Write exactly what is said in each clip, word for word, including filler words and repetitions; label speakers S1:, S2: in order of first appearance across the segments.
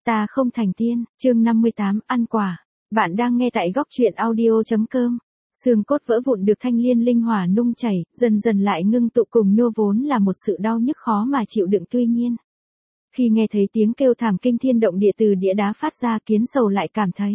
S1: Ta không thành tiên, chương năm mươi tám, ăn quả. Bạn đang nghe tại góc truyện audio.com. Xương cốt vỡ vụn được thanh liên linh hỏa nung chảy, dần dần lại ngưng tụ cùng nhô vốn là một sự đau nhức khó mà chịu đựng tuy nhiên. Khi nghe thấy tiếng kêu thảm kinh thiên động địa từ đĩa đá phát ra, Kiến Sầu lại cảm thấy.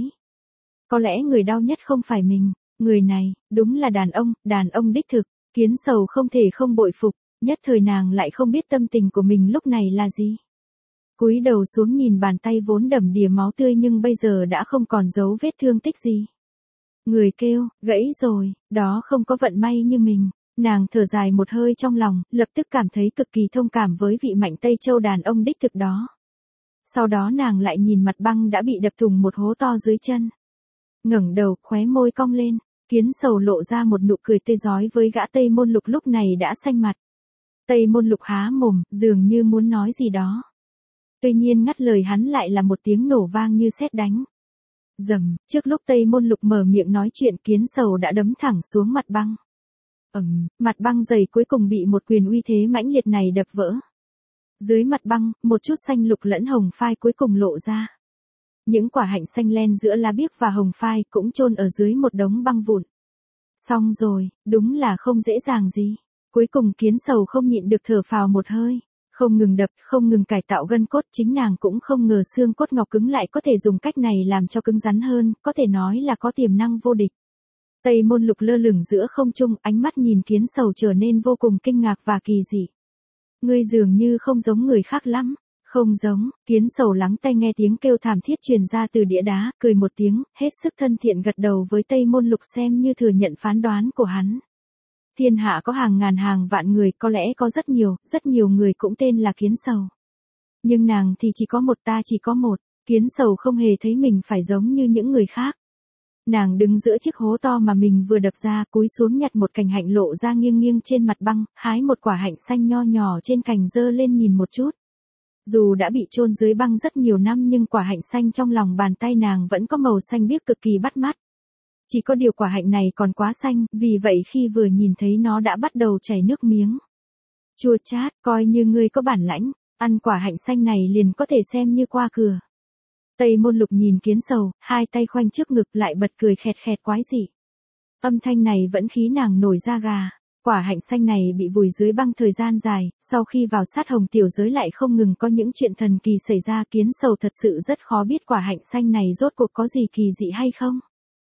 S1: Có lẽ người đau nhất không phải mình, người này, đúng là đàn ông, đàn ông đích thực. Kiến Sầu không thể không bội phục, nhất thời nàng lại không biết tâm tình của mình lúc này là gì. Cúi đầu xuống nhìn bàn tay vốn đầm đìa máu tươi nhưng bây giờ đã không còn dấu vết thương tích gì. Người kêu, gãy rồi, đó không có vận may như mình. Nàng thở dài một hơi trong lòng, lập tức cảm thấy cực kỳ thông cảm với vị Mạnh Tây Châu đàn ông đích thực đó. Sau đó nàng lại nhìn mặt băng đã bị đập thủng một hố to dưới chân. Ngẩng đầu, khóe môi cong lên, Kiến Sầu lộ ra một nụ cười tươi rói với gã Tây Môn Lục lúc này đã xanh mặt. Tây Môn Lục há mồm, dường như muốn nói gì đó. Tuy nhiên ngắt lời hắn lại là một tiếng nổ vang như sét đánh. Rầm, trước lúc Tây Môn Lục mở miệng nói chuyện, Kiến Sầu đã đấm thẳng xuống mặt băng. Ầm, mặt băng dày cuối cùng bị một quyền uy thế mãnh liệt này đập vỡ. Dưới mặt băng, một chút xanh lục lẫn hồng phai cuối cùng lộ ra. Những quả hạnh xanh len giữa lá biếc và hồng phai cũng chôn ở dưới một đống băng vụn. Xong rồi, đúng là không dễ dàng gì. Cuối cùng Kiến Sầu không nhịn được thở phào một hơi. Không ngừng đập, không ngừng cải tạo gân cốt, chính nàng cũng không ngờ xương cốt ngọc cứng lại có thể dùng cách này làm cho cứng rắn hơn, có thể nói là có tiềm năng vô địch. Tây Môn Lục lơ lửng giữa không trung, ánh mắt nhìn Kiến Sầu trở nên vô cùng kinh ngạc và kỳ dị. Ngươi dường như không giống người khác lắm. Không giống, Kiến Sầu lắng tai nghe tiếng kêu thảm thiết truyền ra từ đĩa đá, cười một tiếng, hết sức thân thiện gật đầu với Tây Môn Lục xem như thừa nhận phán đoán của hắn. Thiên hạ có hàng ngàn hàng vạn người, có lẽ có rất nhiều, rất nhiều người cũng tên là Kiến Sầu. Nhưng nàng thì chỉ có một, ta chỉ có một. Kiến Sầu không hề thấy mình phải giống như những người khác. Nàng đứng giữa chiếc hố to mà mình vừa đập ra, cúi xuống nhặt một cành hạnh lộ ra nghiêng nghiêng trên mặt băng, hái một quả hạnh xanh nho nhỏ trên cành giơ lên nhìn một chút. Dù đã bị chôn dưới băng rất nhiều năm nhưng quả hạnh xanh trong lòng bàn tay nàng vẫn có màu xanh biếc cực kỳ bắt mắt. Chỉ có điều quả hạnh này còn quá xanh, vì vậy khi vừa nhìn thấy nó đã bắt đầu chảy nước miếng. Chua chát, coi như ngươi có bản lãnh, ăn quả hạnh xanh này liền có thể xem như qua cửa. Tây Môn Lục nhìn Kiến Sầu, hai tay khoanh trước ngực lại bật cười khẹt khẹt quái dị. Âm thanh này vẫn khí nàng nổi da gà. Quả hạnh xanh này bị vùi dưới băng thời gian dài, sau khi vào sát hồng tiểu giới lại không ngừng có những chuyện thần kỳ xảy ra. Kiến Sầu thật sự rất khó biết quả hạnh xanh này rốt cuộc có gì kỳ dị hay không.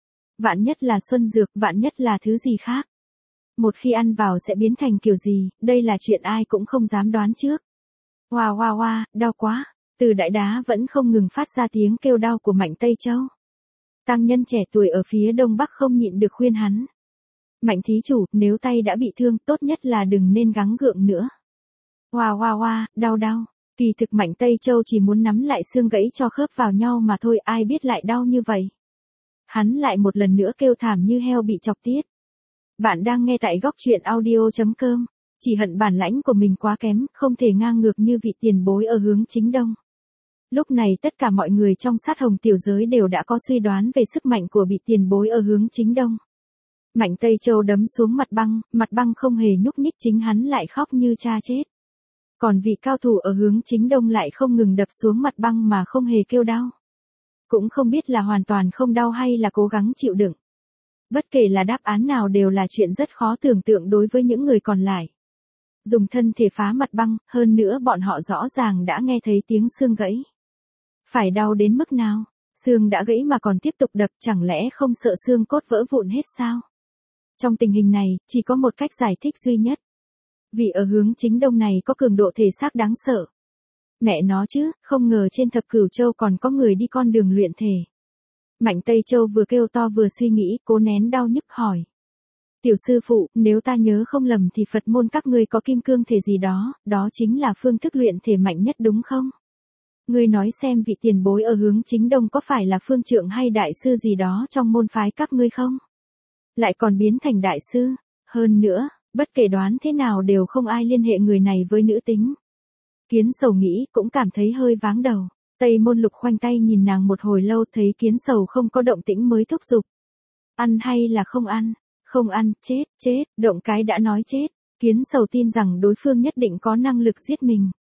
S1: Vạn nhất là xuân dược, vạn nhất là thứ gì khác. Một khi ăn vào sẽ biến thành kiểu gì, đây là chuyện ai cũng không dám đoán trước. Hoa hoa hoa, đau quá. Từ đại đá vẫn không ngừng phát ra tiếng kêu đau của Mạnh Tây Châu. Tăng nhân trẻ tuổi ở phía đông bắc không nhịn được khuyên hắn. Mạnh thí chủ, nếu tay đã bị thương, tốt nhất là đừng nên gắng gượng nữa. Hoa hoa hoa, đau đau. Kỳ thực Mạnh Tây Châu chỉ muốn nắm lại xương gãy cho khớp vào nhau mà thôi, ai biết lại đau như vậy. Hắn lại một lần nữa kêu thảm như heo bị chọc tiết. Bạn đang nghe tại góc truyện audio.com. Chỉ hận bản lãnh của mình quá kém, không thể ngang ngược như vị tiền bối ở hướng chính đông. Lúc này tất cả mọi người trong sát hồng tiểu giới đều đã có suy đoán về sức mạnh của vị tiền bối ở hướng chính đông. Mạnh Tây Châu đấm xuống mặt băng, mặt băng không hề nhúc nhích, chính hắn lại khóc như cha chết. Còn vị cao thủ ở hướng chính đông lại không ngừng đập xuống mặt băng mà không hề kêu đau. Cũng không biết là hoàn toàn không đau hay là cố gắng chịu đựng. Bất kể là đáp án nào đều là chuyện rất khó tưởng tượng đối với những người còn lại. Dùng thân thể phá mặt băng, hơn nữa bọn họ rõ ràng đã nghe thấy tiếng xương gãy. Phải đau đến mức nào? Xương đã gãy mà còn tiếp tục đập, chẳng lẽ không sợ xương cốt vỡ vụn hết sao? Trong tình hình này, chỉ có một cách giải thích duy nhất. Vì ở hướng chính đông này có cường độ thể xác đáng sợ. Mẹ nó chứ, không ngờ trên thập cửu châu còn có người đi con đường luyện thể. Mạnh Tây Châu vừa kêu to vừa suy nghĩ, cố nén đau nhức hỏi. Tiểu sư phụ, nếu ta nhớ không lầm thì Phật môn các ngươi có kim cương thể gì đó, đó chính là phương thức luyện thể mạnh nhất đúng không? Ngươi nói xem vị tiền bối ở hướng chính đông có phải là phương trượng hay đại sư gì đó trong môn phái các ngươi không? Lại còn biến thành đại sư. Hơn nữa, bất kể đoán thế nào đều không ai liên hệ người này với nữ tính. Kiến Sầu nghĩ cũng cảm thấy hơi váng đầu. Tây Môn Lục khoanh tay nhìn nàng một hồi lâu, thấy Kiến Sầu không có động tĩnh mới thúc giục. Ăn hay là không ăn? Không ăn, chết, chết, động cái đã nói chết. Kiến Sầu tin rằng đối phương nhất định có năng lực giết mình.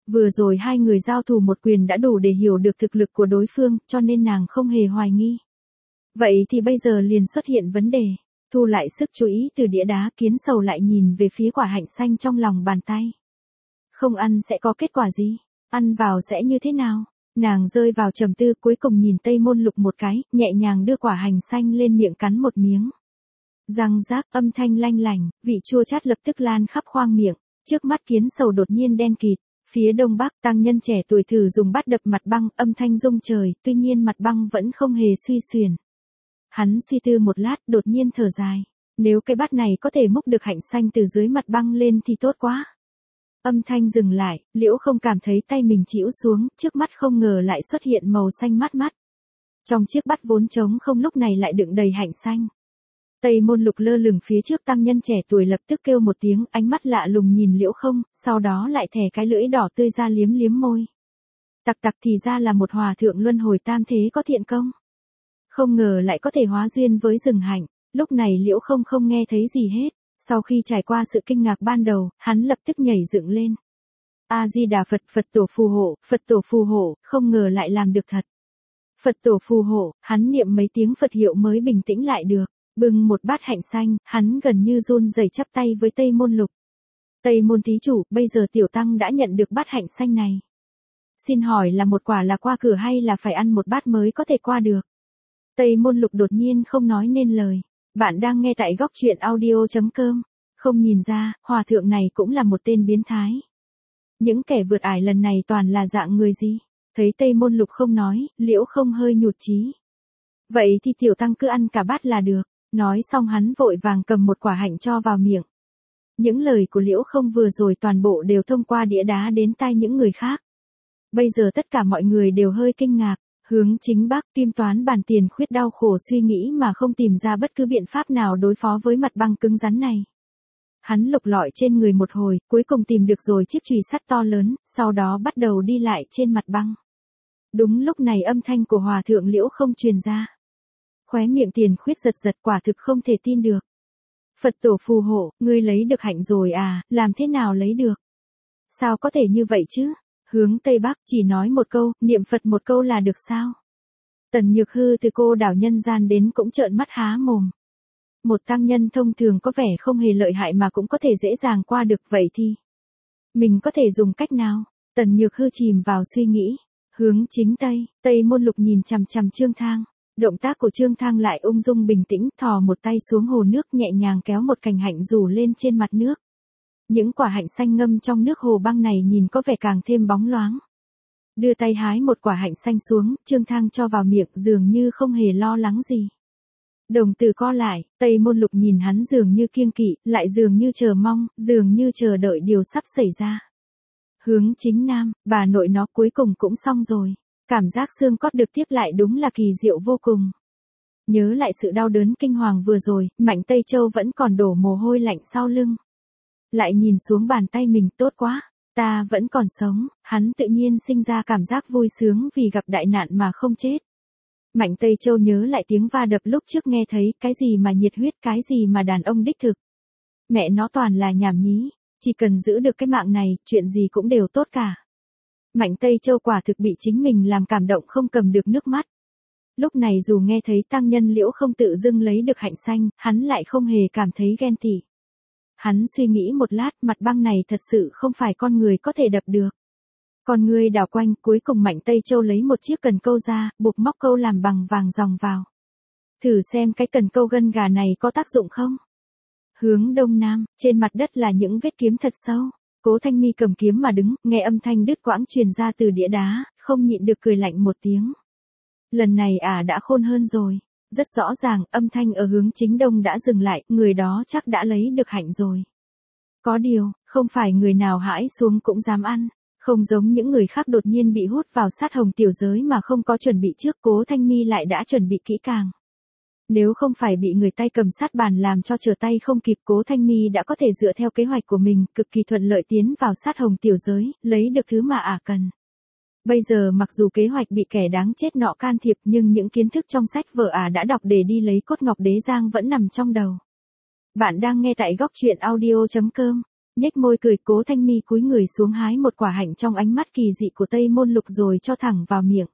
S1: Vừa rồi hai người giao thủ một quyền đã đủ để hiểu được thực lực của đối phương, cho nên nàng không hề hoài nghi. Vậy thì bây giờ liền xuất hiện vấn đề. Thu lại sức chú ý từ đĩa đá, Kiến Sầu lại nhìn về phía quả hạnh xanh trong lòng bàn tay. Không ăn sẽ có kết quả gì? Ăn vào sẽ như thế nào? Nàng rơi vào trầm tư, cuối cùng nhìn Tây Môn Lục một cái, nhẹ nhàng đưa quả hành xanh lên miệng cắn một miếng. Răng rác, âm thanh lanh lảnh, vị chua chát lập tức lan khắp khoang miệng. Trước mắt Kiến Sầu đột nhiên đen kịt. Phía đông bắc, tăng nhân trẻ tuổi thử dùng bát đập mặt băng, âm thanh rung trời, tuy nhiên mặt băng vẫn không hề suy xuyển. Hắn suy tư một lát, đột nhiên thở dài. Nếu cái bát này có thể múc được hạnh xanh từ dưới mặt băng lên thì tốt quá. Âm thanh dừng lại, Liễu Không cảm thấy tay mình chĩu xuống, trước mắt không ngờ lại xuất hiện màu xanh mát mắt. Trong chiếc bát vốn trống không lúc này lại đựng đầy hạnh xanh. Tây Môn Lục lơ lửng phía trước tăng nhân trẻ tuổi lập tức kêu một tiếng, ánh mắt lạ lùng nhìn Liễu Không, sau đó lại thè cái lưỡi đỏ tươi ra liếm liếm môi. Tặc tặc thì ra là một hòa thượng luân hồi tam thế có thiện công. Không ngờ lại có thể hóa duyên với rừng hạnh, lúc này Liễu Không không nghe thấy gì hết. Sau khi trải qua sự kinh ngạc ban đầu, hắn lập tức nhảy dựng lên. A-di-đà Phật, Phật tổ phù hộ, Phật tổ phù hộ, không ngờ lại làm được thật. Phật tổ phù hộ, hắn niệm mấy tiếng Phật hiệu mới bình tĩnh lại được. Bưng một bát hạnh xanh, hắn gần như run rẩy chắp tay với Tây Môn Lục. Tây Môn thí chủ, bây giờ tiểu tăng đã nhận được bát hạnh xanh này. Xin hỏi là một quả là qua cửa hay là phải ăn một bát mới có thể qua được? Tây Môn Lục đột nhiên không nói nên lời. Bạn đang nghe tại góc truyện audio chấm com. Không nhìn ra, hòa thượng này cũng là một tên biến thái. Những kẻ vượt ải lần này toàn là dạng người gì? Thấy Tây Môn Lục không nói, Liễu Không hơi nhụt chí. Vậy thì tiểu tăng cứ ăn cả bát là được. Nói xong hắn vội vàng cầm một quả hạnh cho vào miệng. Những lời của Liễu Không vừa rồi toàn bộ đều thông qua đĩa đá đến tai những người khác. Bây giờ tất cả mọi người đều hơi kinh ngạc. Hướng chính bắc, Kim Toán Bàn Tiền Khuyết đau khổ suy nghĩ mà không tìm ra bất cứ biện pháp nào đối phó với mặt băng cứng rắn này. Hắn lục lọi trên người một hồi, cuối cùng tìm được rồi chiếc chùy sắt to lớn, sau đó bắt đầu đi lại trên mặt băng. Đúng lúc này âm thanh của hòa thượng Liễu Không truyền ra. Khóe miệng Tiền Khuyết giật giật, quả thực không thể tin được. Phật tổ phù hộ, ngươi lấy được hạnh rồi à, làm thế nào lấy được? Sao có thể như vậy chứ? Hướng Tây Bắc chỉ nói một câu, niệm Phật một câu là được sao? Tần Nhược Hư từ cô đảo nhân gian đến cũng trợn mắt há mồm. Một tăng nhân thông thường có vẻ không hề lợi hại mà cũng có thể dễ dàng qua được, vậy thì mình có thể dùng cách nào? Tần Nhược Hư chìm vào suy nghĩ. Hướng chính Tây, Tây Môn Lục nhìn chằm chằm Trương Thang. Động tác của Trương Thang lại ung dung bình tĩnh, thò một tay xuống hồ nước nhẹ nhàng kéo một cành hạnh rủ lên trên mặt nước. Những quả hạnh xanh ngâm trong nước hồ băng này nhìn có vẻ càng thêm bóng loáng. Đưa tay hái một quả hạnh xanh xuống, Trương Thang cho vào miệng dường như không hề lo lắng gì. Đồng tử co lại, Tây Môn Lục nhìn hắn dường như kiêng kỵ, lại dường như chờ mong, dường như chờ đợi điều sắp xảy ra. Hướng chính Nam, bà nội nó cuối cùng cũng xong rồi. Cảm giác xương cốt được tiếp lại đúng là kỳ diệu vô cùng. Nhớ lại sự đau đớn kinh hoàng vừa rồi, Mạnh Tây Châu vẫn còn đổ mồ hôi lạnh sau lưng. Lại nhìn xuống bàn tay mình, tốt quá, ta vẫn còn sống, hắn tự nhiên sinh ra cảm giác vui sướng vì gặp đại nạn mà không chết. Mạnh Tây Châu nhớ lại tiếng va đập lúc trước nghe thấy, cái gì mà nhiệt huyết, cái gì mà đàn ông đích thực. Mẹ nó toàn là nhảm nhí, chỉ cần giữ được cái mạng này, chuyện gì cũng đều tốt cả. Mạnh Tây Châu quả thực bị chính mình làm cảm động không cầm được nước mắt. Lúc này dù nghe thấy tăng nhân Liễu Không tự dưng lấy được hạnh xanh, hắn lại không hề cảm thấy ghen tị. Hắn suy nghĩ một lát, mặt băng này thật sự không phải con người có thể đập được. Con người đảo quanh, cuối cùng Mạnh Tây Châu lấy một chiếc cần câu ra, buộc móc câu làm bằng vàng ròng vào. Thử xem cái cần câu gân gà này có tác dụng không? Hướng đông nam, trên mặt đất là những vết kiếm thật sâu. Cố Thanh Mi cầm kiếm mà đứng, nghe âm thanh đứt quãng truyền ra từ đĩa đá, không nhịn được cười lạnh một tiếng. Lần này à đã khôn hơn rồi. Rất rõ ràng, âm thanh ở hướng chính đông đã dừng lại, người đó chắc đã lấy được hạnh rồi. Có điều, không phải người nào hãi xuống cũng dám ăn. Không giống những người khác đột nhiên bị hút vào sát hồng tiểu giới mà không có chuẩn bị trước, Cố Thanh Mi lại đã chuẩn bị kỹ càng. Nếu không phải bị người tay cầm sát bàn làm cho trở tay không kịp, Cố Thanh Mi đã có thể dựa theo kế hoạch của mình, cực kỳ thuận lợi tiến vào sát hồng tiểu giới, lấy được thứ mà ả cần. Bây giờ mặc dù kế hoạch bị kẻ đáng chết nọ can thiệp, nhưng những kiến thức trong sách vở ả đã đọc để đi lấy cốt ngọc đế giang vẫn nằm trong đầu. Bạn đang nghe tại góc truyện audio chấm com. Nhếch môi cười, Cố Thanh Mi cúi người xuống hái một quả hạnh trong ánh mắt kỳ dị của Tây Môn Lục rồi cho thẳng vào miệng.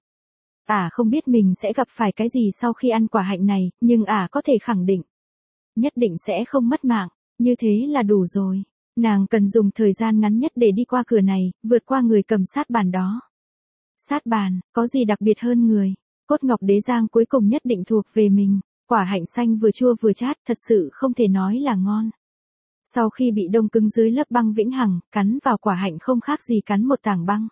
S1: Ả không biết mình sẽ gặp phải cái gì sau khi ăn quả hạnh này, nhưng Ả có thể khẳng định. Nhất định sẽ không mất mạng, như thế là đủ rồi. Nàng cần dùng thời gian ngắn nhất để đi qua cửa này, vượt qua người cầm sát bàn đó. Sát bàn, có gì đặc biệt hơn người? Cốt ngọc đế giang cuối cùng nhất định thuộc về mình. Quả hạnh xanh vừa chua vừa chát, thật sự không thể nói là ngon. Sau khi bị đông cứng dưới lớp băng vĩnh hằng, cắn vào quả hạnh không khác gì cắn một tảng băng.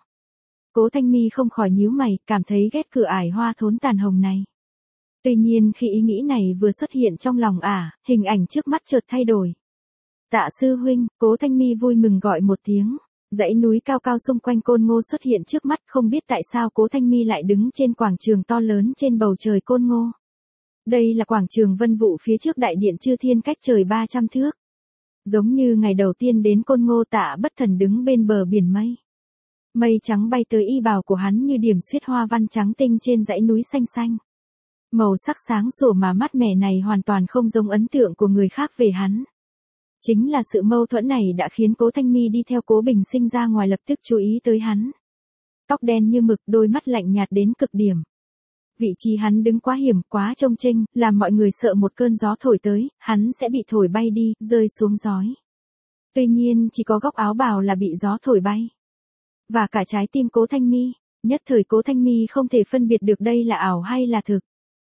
S1: Cố Thanh Mi không khỏi nhíu mày, cảm thấy ghét cửa ải hoa thốn tàn hồng này. Tuy nhiên khi ý nghĩ này vừa xuất hiện trong lòng Ả, hình ảnh trước mắt chợt thay đổi. Tạ sư huynh, Cố Thanh Mi vui mừng gọi một tiếng. Dãy núi cao cao xung quanh Côn Ngô xuất hiện trước mắt, không biết tại sao Cố Thanh Mi lại đứng trên quảng trường to lớn trên bầu trời Côn Ngô. Đây là quảng trường Vân Vũ phía trước đại điện Chư Thiên cách trời ba trăm thước. Giống như ngày đầu tiên đến Côn Ngô, Tạ Bất Thần đứng bên bờ biển mây. Mây trắng bay tới, y bào của hắn như điểm xuyết hoa văn trắng tinh trên dãy núi xanh xanh. Màu sắc sáng sủa mà mát mẻ này hoàn toàn không giống ấn tượng của người khác về hắn. Chính là sự mâu thuẫn này đã khiến Cố Thanh Mi đi theo Cố Bình Sinh ra ngoài lập tức chú ý tới hắn. Tóc đen như mực, đôi mắt lạnh nhạt đến cực điểm. Vị trí hắn đứng quá hiểm, quá trông chênh, làm mọi người sợ một cơn gió thổi tới, hắn sẽ bị thổi bay đi, rơi xuống giói. Tuy nhiên chỉ có góc áo bào là bị gió thổi bay. Và cả trái tim Cố Thanh Mi, nhất thời Cố Thanh Mi không thể phân biệt được đây là ảo hay là thực.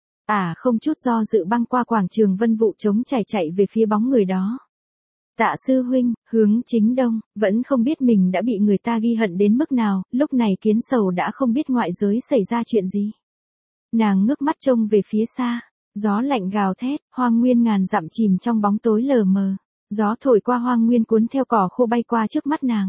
S1: À không chút do dự băng qua quảng trường Vân Vũ trống trải chạy về phía bóng người đó. Tạ sư huynh, hướng chính đông, vẫn không biết mình đã bị người ta ghi hận đến mức nào, lúc này Kiến Sầu đã không biết ngoại giới xảy ra chuyện gì. Nàng ngước mắt trông về phía xa, gió lạnh gào thét, hoang nguyên ngàn dặm chìm trong bóng tối lờ mờ, gió thổi qua hoang nguyên cuốn theo cỏ khô bay qua trước mắt nàng.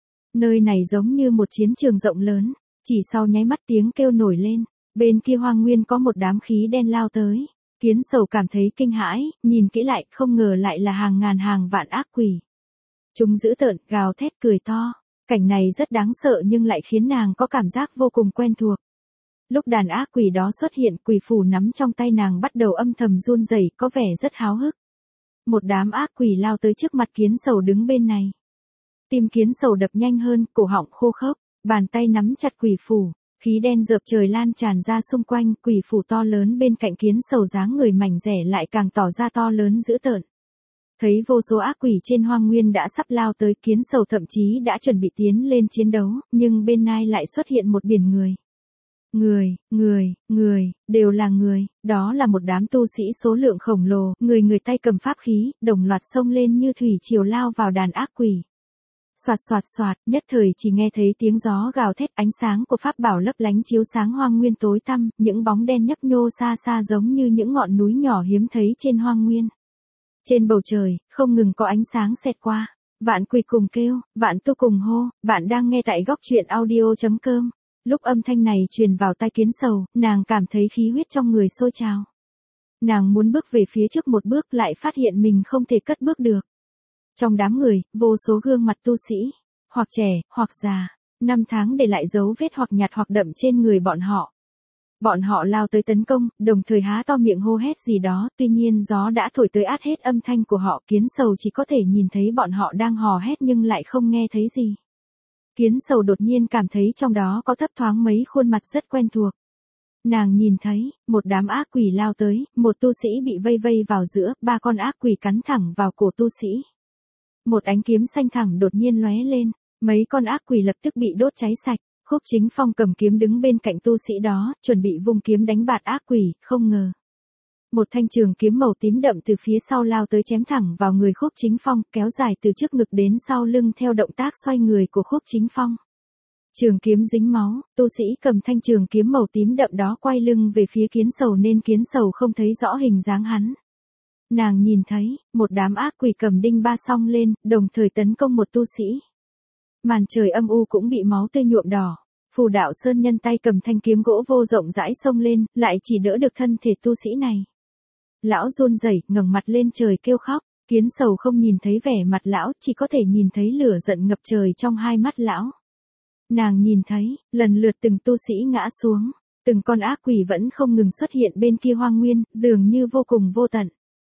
S1: Nơi này giống như một chiến trường rộng lớn, chỉ sau nháy mắt tiếng kêu nổi lên, bên kia hoang nguyên có một đám khí đen lao tới. Kiến Sầu cảm thấy kinh hãi, nhìn kỹ lại, không ngờ lại là hàng ngàn hàng vạn ác quỷ. Chúng dữ tợn, gào thét cười to, cảnh này rất đáng sợ nhưng lại khiến nàng có cảm giác vô cùng quen thuộc. Lúc đàn ác quỷ đó xuất hiện, quỷ phù nắm trong tay nàng bắt đầu âm thầm run rẩy, có vẻ rất háo hức. Một đám ác quỷ lao tới trước mặt Kiến Sầu đứng bên này. Tim Kiến Sầu đập nhanh hơn, cổ họng khô khốc, bàn tay nắm chặt quỷ phù. Khí đen dợp trời lan tràn ra xung quanh, quỷ phù to lớn bên cạnh Kiến Sầu dáng người mảnh rẻ lại càng tỏ ra to lớn dữ tợn. Thấy vô số ác quỷ trên hoang nguyên đã sắp lao tới, Kiến Sầu thậm chí đã chuẩn bị tiến lên chiến đấu, nhưng bên nai lại xuất hiện một biển người. Người, người, người, đều là người, đó là một đám tu sĩ số lượng khổng lồ, người người tay cầm pháp khí, đồng loạt xông lên như thủy triều lao vào đàn ác quỷ. Soạt soạt soạt, nhất thời chỉ nghe thấy tiếng gió gào thét, ánh sáng của pháp bảo lấp lánh chiếu sáng hoang nguyên tối tăm, những bóng đen nhấp nhô xa xa giống như những ngọn núi nhỏ hiếm thấy trên hoang nguyên. Trên bầu trời, không ngừng có ánh sáng xẹt qua, vạn quỷ cùng kêu, vạn tu cùng hô. Bạn đang nghe tại góc truyện audio chấm com. Lúc âm thanh này truyền vào tai Kiến Sầu, nàng cảm thấy khí huyết trong người sôi trào. Nàng muốn bước về phía trước một bước lại phát hiện mình không thể cất bước được. Trong đám người, vô số gương mặt tu sĩ, hoặc trẻ, hoặc già, năm tháng để lại dấu vết hoặc nhạt hoặc đậm trên người bọn họ. Bọn họ lao tới tấn công, đồng thời há to miệng hô hét gì đó, tuy nhiên gió đã thổi tới át hết âm thanh của họ. Kiến Sầu chỉ có thể nhìn thấy bọn họ đang hò hét nhưng lại không nghe thấy gì. Kiến Sầu đột nhiên cảm thấy trong đó có thấp thoáng mấy khuôn mặt rất quen thuộc. Nàng nhìn thấy, một đám ác quỷ lao tới, một tu sĩ bị vây vây vào giữa, ba con ác quỷ cắn thẳng vào cổ tu sĩ. Một ánh kiếm xanh thẳm đột nhiên lóe lên, mấy con ác quỷ lập tức bị đốt cháy sạch. Khúc Chính Phong cầm kiếm đứng bên cạnh tu sĩ đó, chuẩn bị vung kiếm đánh bạt ác quỷ, không ngờ. Một thanh trường kiếm màu tím đậm từ phía sau lao tới chém thẳng vào người Khúc Chính Phong, kéo dài từ trước ngực đến sau lưng theo động tác xoay người của Khúc Chính Phong. Trường kiếm dính máu, tu sĩ cầm thanh trường kiếm màu tím đậm đó quay lưng về phía Kiến Sầu nên Kiến Sầu không thấy rõ hình dáng hắn. Nàng nhìn thấy, một đám ác quỷ cầm đinh ba song lên, đồng thời tấn công một tu sĩ. Màn trời âm u cũng bị máu tươi nhuộm đỏ. Phù Đạo Sơn nhân tay cầm thanh kiếm gỗ vô rộng rãi xông lên, lại chỉ đỡ được thân thể tu sĩ này. Lão run rẩy, ngẩng mặt lên trời kêu khóc. Kiến Sầu không nhìn thấy vẻ mặt lão, chỉ có thể nhìn thấy lửa giận ngập trời trong hai mắt lão. Nàng nhìn thấy, lần lượt từng tu sĩ ngã xuống, từng con ác quỷ vẫn không ngừng xuất hiện bên kia hoang nguyên, dường như vô cùng vô tận.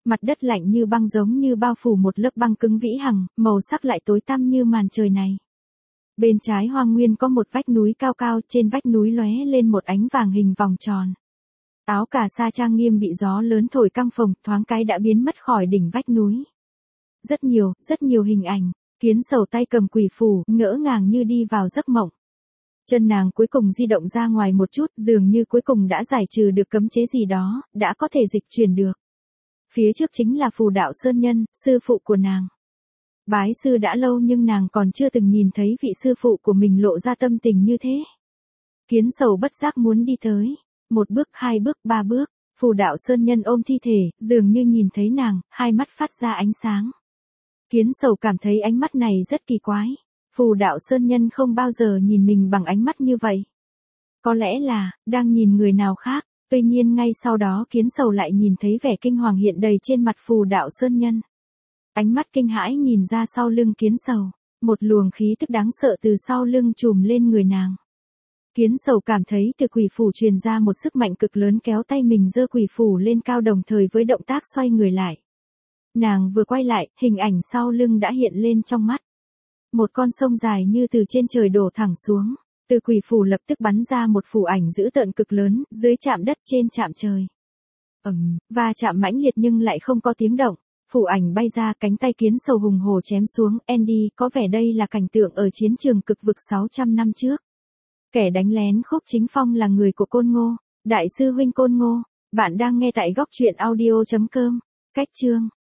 S1: Mặt đất lạnh như băng giống như bao phủ một lớp băng cứng vĩ hằng, màu sắc lại tối tăm như màn trời này. Bên trái hoang nguyên có một vách núi cao cao, trên vách núi lóe lên một ánh vàng hình vòng tròn. Áo cà sa trang nghiêm bị gió lớn thổi căng phồng, thoáng cái đã biến mất khỏi đỉnh vách núi. Rất nhiều, rất nhiều hình ảnh, Kiến Sầu tay cầm quỷ phù, ngỡ ngàng như đi vào giấc mộng. Chân nàng cuối cùng di động ra ngoài một chút, dường như cuối cùng đã giải trừ được cấm chế gì đó, đã có thể dịch chuyển được. Phía trước chính là Phù Đạo Sơn Nhân, sư phụ của nàng. Bái sư đã lâu nhưng nàng còn chưa từng nhìn thấy vị sư phụ của mình lộ ra tâm tình như thế. Kiến Sầu bất giác muốn đi tới. Một bước, hai bước, ba bước, Phù Đạo Sơn Nhân ôm thi thể, dường như nhìn thấy nàng, hai mắt phát ra ánh sáng. Kiến Sầu cảm thấy ánh mắt này rất kỳ quái. Phù Đạo Sơn Nhân không bao giờ nhìn mình bằng ánh mắt như vậy. Có lẽ là, đang nhìn người nào khác, tuy nhiên ngay sau đó Kiến Sầu lại nhìn thấy vẻ kinh hoàng hiện đầy trên mặt Phù Đạo Sơn Nhân. Ánh mắt kinh hãi nhìn ra sau lưng Kiến Sầu, một luồng khí tức đáng sợ từ sau lưng trùm lên người nàng. Kiến Sầu cảm thấy từ quỷ phủ truyền ra một sức mạnh cực lớn kéo tay mình giơ quỷ phủ lên cao đồng thời với động tác xoay người lại. Nàng vừa quay lại, hình ảnh sau lưng đã hiện lên trong mắt. Một con sông dài như từ trên trời đổ thẳng xuống, từ quỷ phủ lập tức bắn ra một phù ảnh dữ tợn cực lớn, dưới chạm đất trên chạm trời. Ầm, va chạm mãnh liệt nhưng lại không có tiếng động. Phù ảnh bay ra, cánh tay Kiến Sầu hùng hổ chém xuống. Andy, có vẻ đây là cảnh tượng ở chiến trường cực vực sáu trăm năm trước. Kẻ đánh lén Khúc Chính Phong là người của Côn Ngô, đại sư huynh Côn Ngô. Bạn đang nghe tại góc truyện audio chấm com. Cách chương